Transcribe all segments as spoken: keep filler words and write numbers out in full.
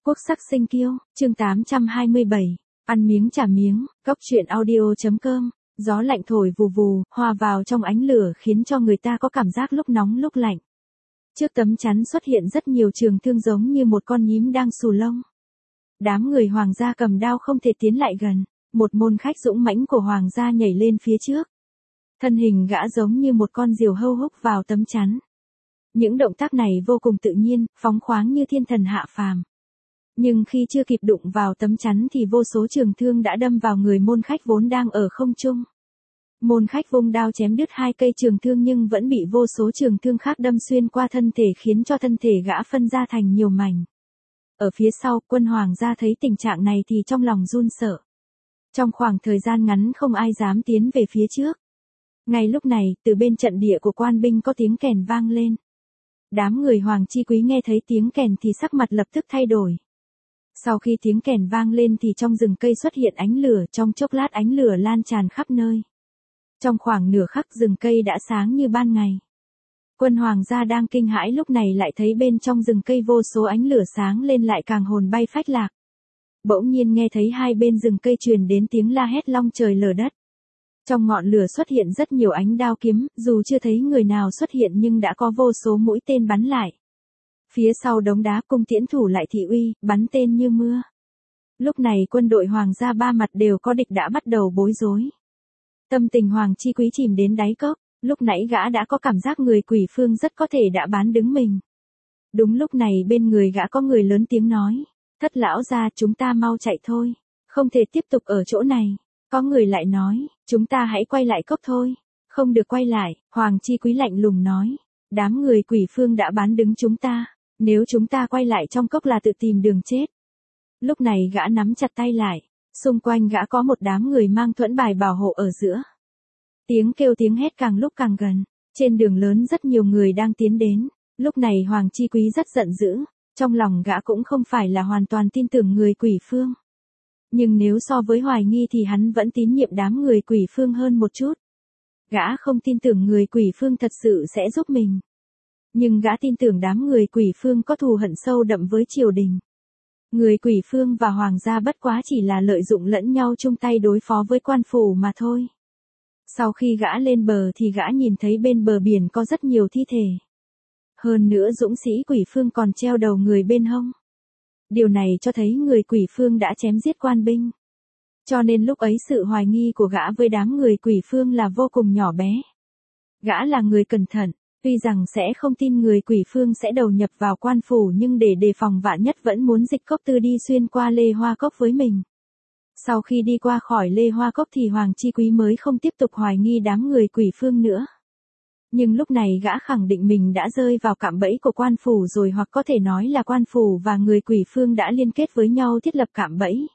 Quốc sắc sinh kiêu, chương tám trăm hai mươi bảy, ăn miếng trả miếng, góc truyện audio.com, gió lạnh thổi vù vù, hòa vào trong ánh lửa khiến cho người ta có cảm giác lúc nóng lúc lạnh. Trước tấm chắn xuất hiện rất nhiều trường thương giống như một con nhím đang xù lông. Đám người hoàng gia cầm đao không thể tiến lại gần, một môn khách dũng mãnh của hoàng gia nhảy lên phía trước. Thân hình gã giống như một con diều hâu húc vào tấm chắn. Những động tác này vô cùng tự nhiên, phóng khoáng như thiên thần hạ phàm. Nhưng khi chưa kịp đụng vào tấm chắn thì vô số trường thương đã đâm vào người môn khách vốn đang ở không trung. Môn khách vung đao chém đứt hai cây trường thương nhưng vẫn bị vô số trường thương khác đâm xuyên qua thân thể khiến cho thân thể gã phân ra thành nhiều mảnh. Ở phía sau, quân hoàng gia thấy tình trạng này thì trong lòng run sợ. Trong khoảng thời gian ngắn không ai dám tiến về phía trước. Ngay lúc này, từ bên trận địa của quan binh có tiếng kèn vang lên. Đám người hoàng chi quý nghe thấy tiếng kèn thì sắc mặt lập tức thay đổi. Sau khi tiếng kèn vang lên thì trong rừng cây xuất hiện ánh lửa, trong chốc lát ánh lửa lan tràn khắp nơi. Trong khoảng nửa khắc rừng cây đã sáng như ban ngày. Quân hoàng gia đang kinh hãi lúc này lại thấy bên trong rừng cây vô số ánh lửa sáng lên lại càng hồn bay phách lạc. Bỗng nhiên nghe thấy hai bên rừng cây truyền đến tiếng la hét long trời lở đất. Trong ngọn lửa xuất hiện rất nhiều ánh đao kiếm, dù chưa thấy người nào xuất hiện nhưng đã có vô số mũi tên bắn lại. Phía sau đống đá cung tiễn thủ lại thị uy, bắn tên như mưa. Lúc này quân đội hoàng gia ba mặt đều có địch đã bắt đầu bối rối. Tâm tình hoàng chi quý chìm đến đáy cốc, lúc nãy gã đã có cảm giác người quỷ phương rất có thể đã bán đứng mình. Đúng lúc này bên người gã có người lớn tiếng nói, thất lão gia chúng ta mau chạy thôi, không thể tiếp tục ở chỗ này. Có người lại nói, chúng ta hãy quay lại cốc thôi. Không được quay lại, hoàng chi quý lạnh lùng nói, đám người quỷ phương đã bán đứng chúng ta. Nếu chúng ta quay lại trong cốc là tự tìm đường chết. Lúc này gã nắm chặt tay lại, xung quanh gã có một đám người mang thuẫn bài bảo hộ ở giữa. Tiếng kêu tiếng hét càng lúc càng gần, trên đường lớn rất nhiều người đang tiến đến. Lúc này hoàng chi quý rất giận dữ, trong lòng gã cũng không phải là hoàn toàn tin tưởng người quỷ phương. Nhưng nếu so với hoài nghi thì hắn vẫn tín nhiệm đám người quỷ phương hơn một chút. Gã không tin tưởng người quỷ phương thật sự sẽ giúp mình. Nhưng gã tin tưởng đám người quỷ phương có thù hận sâu đậm với triều đình. Người quỷ phương và hoàng gia bất quá chỉ là lợi dụng lẫn nhau chung tay đối phó với quan phủ mà thôi. Sau khi gã lên bờ thì gã nhìn thấy bên bờ biển có rất nhiều thi thể. Hơn nữa dũng sĩ quỷ phương còn treo đầu người bên hông. Điều này cho thấy người quỷ phương đã chém giết quan binh. Cho nên lúc ấy sự hoài nghi của gã với đám người quỷ phương là vô cùng nhỏ bé. Gã là người cẩn thận. Tuy rằng sẽ không tin người quỷ phương sẽ đầu nhập vào quan phủ nhưng để đề phòng vạn nhất vẫn muốn dịch cốc tư đi xuyên qua Lê Hoa Cốc với mình. Sau khi đi qua khỏi Lê Hoa Cốc thì Hoàng Chi Quý mới không tiếp tục hoài nghi đám người quỷ phương nữa. Nhưng lúc này gã khẳng định mình đã rơi vào cạm bẫy của quan phủ rồi, hoặc có thể nói là quan phủ và người quỷ phương đã liên kết với nhau thiết lập cạm bẫy.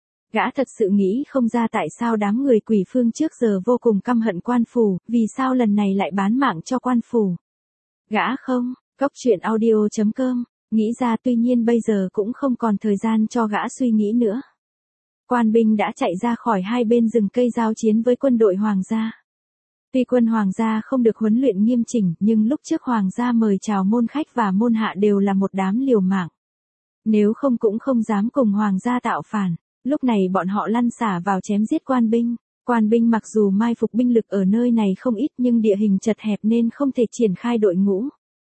Gã thật sự nghĩ không ra tại sao đám người quỷ phương trước giờ vô cùng căm hận quan phủ, vì sao lần này lại bán mạng cho quan phủ. Gã không, góc truyện audio.com, nghĩ ra, tuy nhiên bây giờ cũng không còn thời gian cho gã suy nghĩ nữa. Quan binh đã chạy ra khỏi hai bên rừng cây giao chiến với quân đội hoàng gia. Tuy quân hoàng gia không được huấn luyện nghiêm chỉnh nhưng lúc trước hoàng gia mời chào môn khách và môn hạ đều là một đám liều mạng. Nếu không cũng không dám cùng hoàng gia tạo phản. Lúc này bọn họ lăn xả vào chém giết quan binh. Quan binh mặc dù mai phục binh lực ở nơi này không ít nhưng địa hình chật hẹp nên không thể triển khai đội ngũ.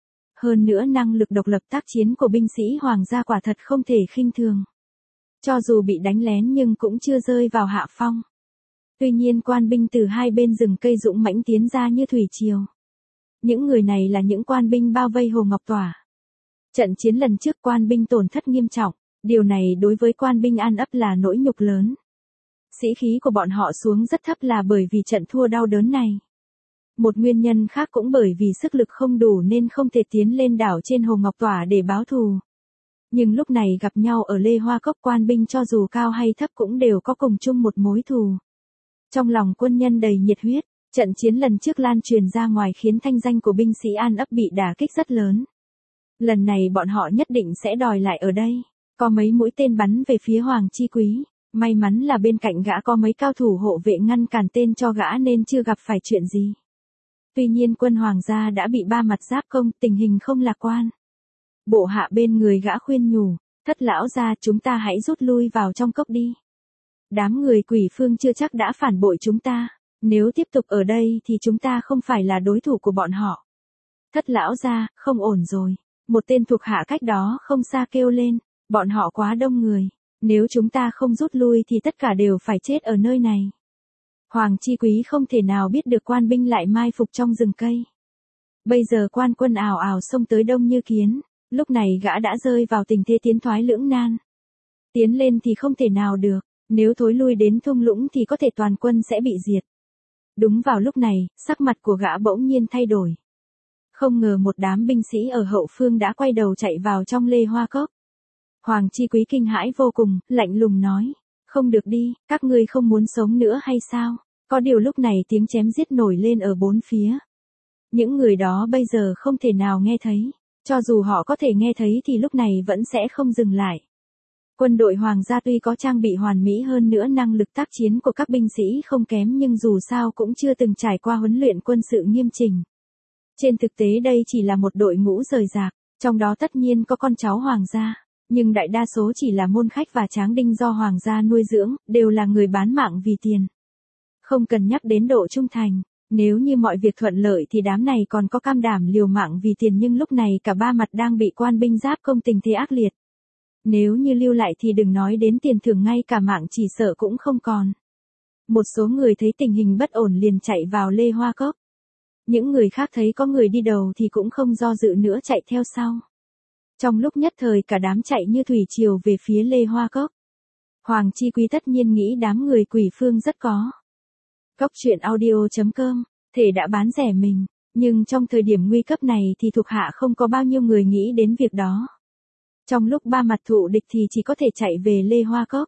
Hơn nữa năng lực độc lập tác chiến của binh sĩ hoàng gia quả thật không thể khinh thường. Cho dù bị đánh lén nhưng cũng chưa rơi vào hạ phong. Tuy nhiên quan binh từ hai bên rừng cây dũng mãnh tiến ra như thủy triều. Những người này là những quan binh bao vây Hồ Ngọc Tỏa. Trận chiến lần trước quan binh tổn thất nghiêm trọng. Điều này đối với quan binh An Ấp là nỗi nhục lớn. Sĩ khí của bọn họ xuống rất thấp là bởi vì trận thua đau đớn này. Một nguyên nhân khác cũng bởi vì sức lực không đủ nên không thể tiến lên đảo trên Hồ Ngọc Tỏa để báo thù. Nhưng lúc này gặp nhau ở Lê Hoa Cốc, quan binh cho dù cao hay thấp cũng đều có cùng chung một mối thù. Trong lòng quân nhân đầy nhiệt huyết, trận chiến lần trước lan truyền ra ngoài khiến thanh danh của binh sĩ An Ấp bị đả kích rất lớn. Lần này bọn họ nhất định sẽ đòi lại ở đây. Có mấy mũi tên bắn về phía Hoàng Chi Quý, may mắn là bên cạnh gã có mấy cao thủ hộ vệ ngăn cản tên cho gã nên chưa gặp phải chuyện gì. Tuy nhiên quân hoàng gia đã bị ba mặt giáp công, tình hình không lạc quan. Bộ hạ bên người gã khuyên nhủ, Thất lão gia, chúng ta hãy rút lui vào trong cốc đi. Đám người Quỷ Phương chưa chắc đã phản bội chúng ta, nếu tiếp tục ở đây thì chúng ta không phải là đối thủ của bọn họ. Thất lão gia, không ổn rồi. Một tên thuộc hạ cách đó không xa kêu lên, bọn họ quá đông người, nếu chúng ta không rút lui thì tất cả đều phải chết ở nơi này. Hoàng Chi Quý không thể nào biết được quan binh lại mai phục trong rừng cây. Bây giờ quan quân ào ào xông tới đông như kiến, lúc này gã đã rơi vào tình thế tiến thoái lưỡng nan. Tiến lên thì không thể nào được, nếu thối lui đến thung lũng thì có thể toàn quân sẽ bị diệt. Đúng vào lúc này, sắc mặt của gã bỗng nhiên thay đổi. Không ngờ một đám binh sĩ ở hậu phương đã quay đầu chạy vào trong Lê Hoa Cốc. Hoàng Chi Quý kinh hãi vô cùng, lạnh lùng nói, không được đi, các ngươi không muốn sống nữa hay sao? Có điều lúc này tiếng chém giết nổi lên ở bốn phía. Những người đó bây giờ không thể nào nghe thấy, cho dù họ có thể nghe thấy thì lúc này vẫn sẽ không dừng lại. Quân đội Hoàng gia tuy có trang bị hoàn mỹ hơn nữa năng lực tác chiến của các binh sĩ không kém nhưng dù sao cũng chưa từng trải qua huấn luyện quân sự nghiêm chỉnh. Trên thực tế đây chỉ là một đội ngũ rời rạc, trong đó tất nhiên có con cháu Hoàng gia, nhưng đại đa số chỉ là môn khách và tráng đinh do Hoàng gia nuôi dưỡng, đều là người bán mạng vì tiền. Không cần nhắc đến độ trung thành, nếu như mọi việc thuận lợi thì đám này còn có cam đảm liều mạng vì tiền nhưng lúc này cả ba mặt đang bị quan binh giáp công tình thế ác liệt. Nếu như lưu lại thì đừng nói đến tiền thưởng, ngay cả mạng chỉ sợ cũng không còn. Một số người thấy tình hình bất ổn liền chạy vào Lê Hoa Cốc. Những người khác thấy có người đi đầu thì cũng không do dự nữa chạy theo sau. Trong lúc nhất thời cả đám chạy như thủy triều về phía Lê Hoa Cốc. Hoàng Chi Quý tất nhiên nghĩ đám người Quỷ Phương rất có. Cốc truyện audio chấm com, thể đã bán rẻ mình, nhưng trong thời điểm nguy cấp này thì thuộc hạ không có bao nhiêu người nghĩ đến việc đó. Trong lúc ba mặt thụ địch thì chỉ có thể chạy về Lê Hoa Cốc.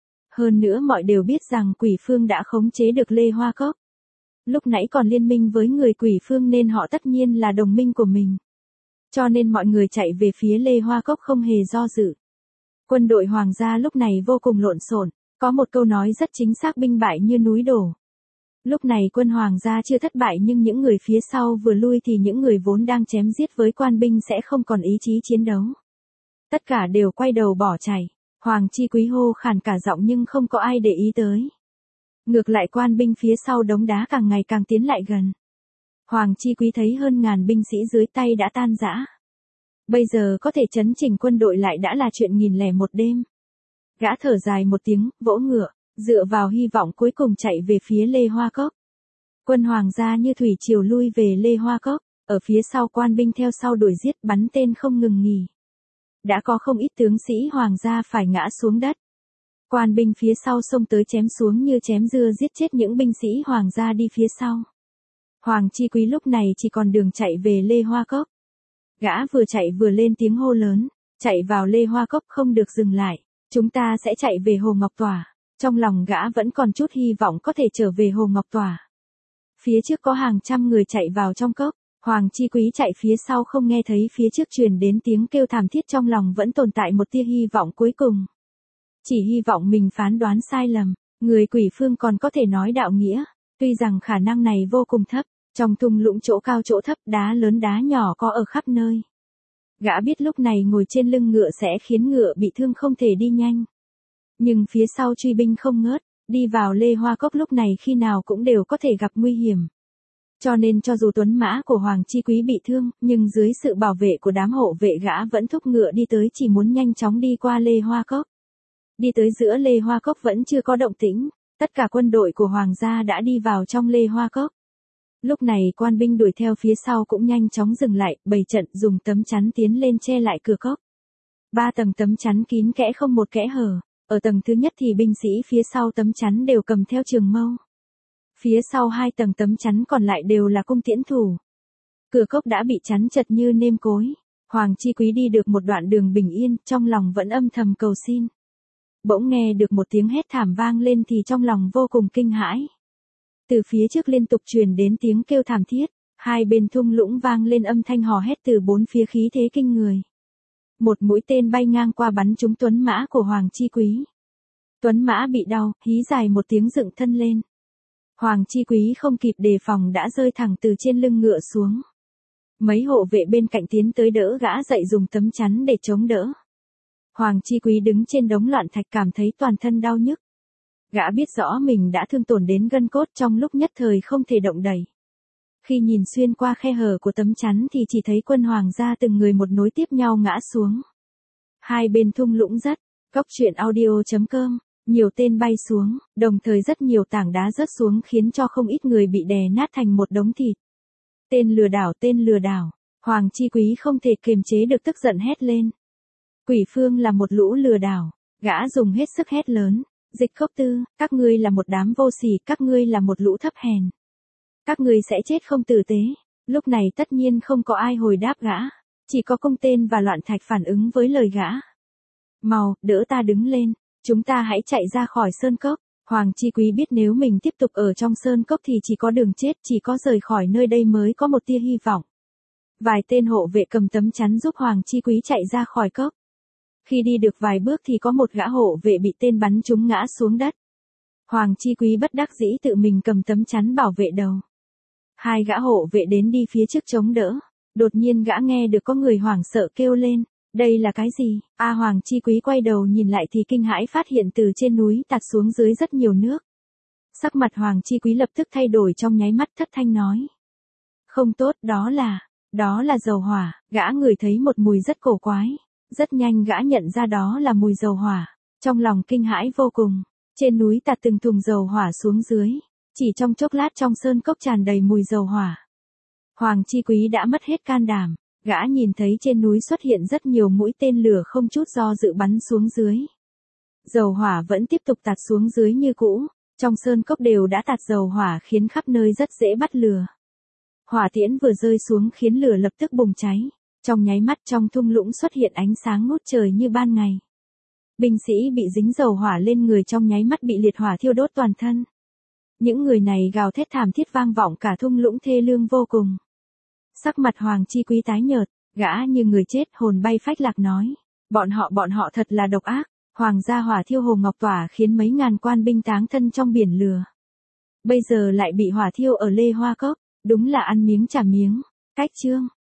Hơn nữa mọi đều biết rằng Quỷ Phương đã khống chế được Lê Hoa Cốc. Lúc nãy còn liên minh với người Quỷ Phương nên họ tất nhiên là đồng minh của mình. Cho nên mọi người chạy về phía Lê Hoa Cốc không hề do dự. Quân đội Hoàng gia lúc này vô cùng lộn xộn, có một câu nói rất chính xác, binh bại như núi đổ. Lúc này quân Hoàng gia chưa thất bại nhưng những người phía sau vừa lui thì những người vốn đang chém giết với quan binh sẽ không còn ý chí chiến đấu. Tất cả đều quay đầu bỏ chạy, Hoàng Chi Quý hô khàn cả giọng nhưng không có ai để ý tới. Ngược lại quan binh phía sau đống đá càng ngày càng tiến lại gần. Hoàng Chi Quý thấy hơn ngàn binh sĩ dưới tay đã tan rã. Bây giờ có thể chấn chỉnh quân đội lại đã là chuyện nghìn lẻ một đêm. Gã thở dài một tiếng, vỗ ngựa, dựa vào hy vọng cuối cùng chạy về phía Lê Hoa Cốc. Quân Hoàng gia như thủy triều lui về Lê Hoa Cốc, ở phía sau quan binh theo sau đuổi giết bắn tên không ngừng nghỉ. Đã có không ít tướng sĩ Hoàng gia phải ngã xuống đất. Quan binh phía sau xông tới chém xuống như chém dưa giết chết những binh sĩ Hoàng gia đi phía sau. Hoàng Chi Quý lúc này chỉ còn đường chạy về Lê Hoa Cốc. Gã vừa chạy vừa lên tiếng hô lớn, chạy vào Lê Hoa Cốc không được dừng lại, chúng ta sẽ chạy về Hồ Ngọc Tỏa. Trong lòng gã vẫn còn chút hy vọng có thể trở về Hồ Ngọc Tỏa. Phía trước có hàng trăm người chạy vào trong cốc, Hoàng Chi Quý chạy phía sau không nghe thấy phía trước truyền đến tiếng kêu thảm thiết, trong lòng vẫn tồn tại một tia hy vọng cuối cùng. Chỉ hy vọng mình phán đoán sai lầm, người Quỷ Phương còn có thể nói đạo nghĩa, tuy rằng khả năng này vô cùng thấp, trong thung lũng chỗ cao chỗ thấp đá lớn đá nhỏ có ở khắp nơi. Gã biết lúc này ngồi trên lưng ngựa sẽ khiến ngựa bị thương không thể đi nhanh. Nhưng phía sau truy binh không ngớt, đi vào Lê Hoa Cốc lúc này khi nào cũng đều có thể gặp nguy hiểm. Cho nên cho dù tuấn mã của Hoàng Chi Quý bị thương, nhưng dưới sự bảo vệ của đám hộ vệ gã vẫn thúc ngựa đi tới, chỉ muốn nhanh chóng đi qua Lê Hoa Cốc. Đi tới giữa Lê Hoa Cốc vẫn chưa có động tĩnh, tất cả quân đội của Hoàng gia đã đi vào trong Lê Hoa Cốc. Lúc này quan binh đuổi theo phía sau cũng nhanh chóng dừng lại, bày trận dùng tấm chắn tiến lên che lại cửa cốc. Ba tầng tấm chắn kín kẽ không một kẽ hở, ở tầng thứ nhất thì binh sĩ phía sau tấm chắn đều cầm theo trường mâu. Phía sau hai tầng tấm chắn còn lại đều là cung tiễn thủ. Cửa cốc đã bị chắn chật như nêm cối. Hoàng Chi Quý đi được một đoạn đường bình yên, trong lòng vẫn âm thầm cầu xin. Bỗng nghe được một tiếng hét thảm vang lên thì trong lòng vô cùng kinh hãi. Từ phía trước liên tục truyền đến tiếng kêu thảm thiết, hai bên thung lũng vang lên âm thanh hò hét từ bốn phía khí thế kinh người. Một mũi tên bay ngang qua bắn trúng tuấn mã của Hoàng Chi Quý. Tuấn mã bị đau, hí dài một tiếng dựng thân lên. Hoàng Chi Quý không kịp đề phòng đã rơi thẳng từ trên lưng ngựa xuống. Mấy hộ vệ bên cạnh tiến tới đỡ gã dậy dùng tấm chắn để chống đỡ. Hoàng Chi Quý đứng trên đống loạn thạch cảm thấy toàn thân đau nhức. Gã biết rõ mình đã thương tổn đến gân cốt trong lúc nhất thời không thể động đậy. Khi nhìn xuyên qua khe hở của tấm chắn thì chỉ thấy quân hoàng gia từng người một nối tiếp nhau ngã xuống. Hai bên thung lũng rất, Cốc truyện audio chấm com, nhiều tên bay xuống, đồng thời rất nhiều tảng đá rớt xuống khiến cho không ít người bị đè nát thành một đống thịt. Tên lừa đảo, tên lừa đảo. Hoàng Chi Quý không thể kiềm chế được tức giận hét lên. Quỷ Phương là một lũ lừa đảo, gã dùng hết sức hét lớn. Dịch Cốc Tư, các ngươi là một đám vô sỉ, các ngươi là một lũ thấp hèn. Các ngươi sẽ chết không tử tế. Lúc này tất nhiên không có ai hồi đáp gã, chỉ có Công Tên và Loạn Thạch phản ứng với lời gã. Mau, đỡ ta đứng lên, chúng ta hãy chạy ra khỏi sơn cốc. Hoàng Chi Quý biết nếu mình tiếp tục ở trong sơn cốc thì chỉ có đường chết, chỉ có rời khỏi nơi đây mới có một tia hy vọng. Vài tên hộ vệ cầm tấm chắn giúp Hoàng Chi Quý chạy ra khỏi cốc. Khi đi được vài bước thì có một gã hộ vệ bị tên bắn trúng ngã xuống đất. Hoàng Chi Quý bất đắc dĩ tự mình cầm tấm chắn bảo vệ đầu. Hai gã hộ vệ đến đi phía trước chống đỡ. Đột nhiên gã nghe được có người hoảng sợ kêu lên. Đây là cái gì? A Hoàng Chi Quý quay đầu nhìn lại thì kinh hãi phát hiện từ trên núi tạt xuống dưới rất nhiều nước. Sắc mặt Hoàng Chi Quý lập tức thay đổi trong nháy mắt, thất thanh nói. Không tốt, đó là, đó là dầu hỏa. Gã ngửi thấy một mùi rất cổ quái. Rất nhanh gã nhận ra đó là mùi dầu hỏa. Trong lòng kinh hãi vô cùng. Trên núi tạt từng thùng dầu hỏa xuống dưới. Chỉ trong chốc lát trong sơn cốc tràn đầy mùi dầu hỏa. Hoàng Chi Quý đã mất hết can đảm. Gã nhìn thấy trên núi xuất hiện rất nhiều mũi tên lửa không chút do dự bắn xuống dưới. Dầu hỏa vẫn tiếp tục tạt xuống dưới như cũ. Trong sơn cốc đều đã tạt dầu hỏa khiến khắp nơi rất dễ bắt lửa. Hỏa tiễn vừa rơi xuống khiến lửa lập tức bùng cháy. Trong nháy mắt trong thung lũng xuất hiện ánh sáng ngút trời như ban ngày. Binh sĩ bị dính dầu hỏa lên người trong nháy mắt bị liệt hỏa thiêu đốt toàn thân. Những người này gào thét thảm thiết vang vọng cả thung lũng thê lương vô cùng. Sắc mặt Hoàng Chi Quý tái nhợt, gã như người chết hồn bay phách lạc nói. Bọn họ bọn họ thật là độc ác, Hoàng gia hỏa thiêu Hồ Ngọc Tỏa khiến mấy ngàn quan binh táng thân trong biển lửa. Bây giờ lại bị hỏa thiêu ở Lê Hoa Cốc, đúng là ăn miếng trả miếng. Cách chương.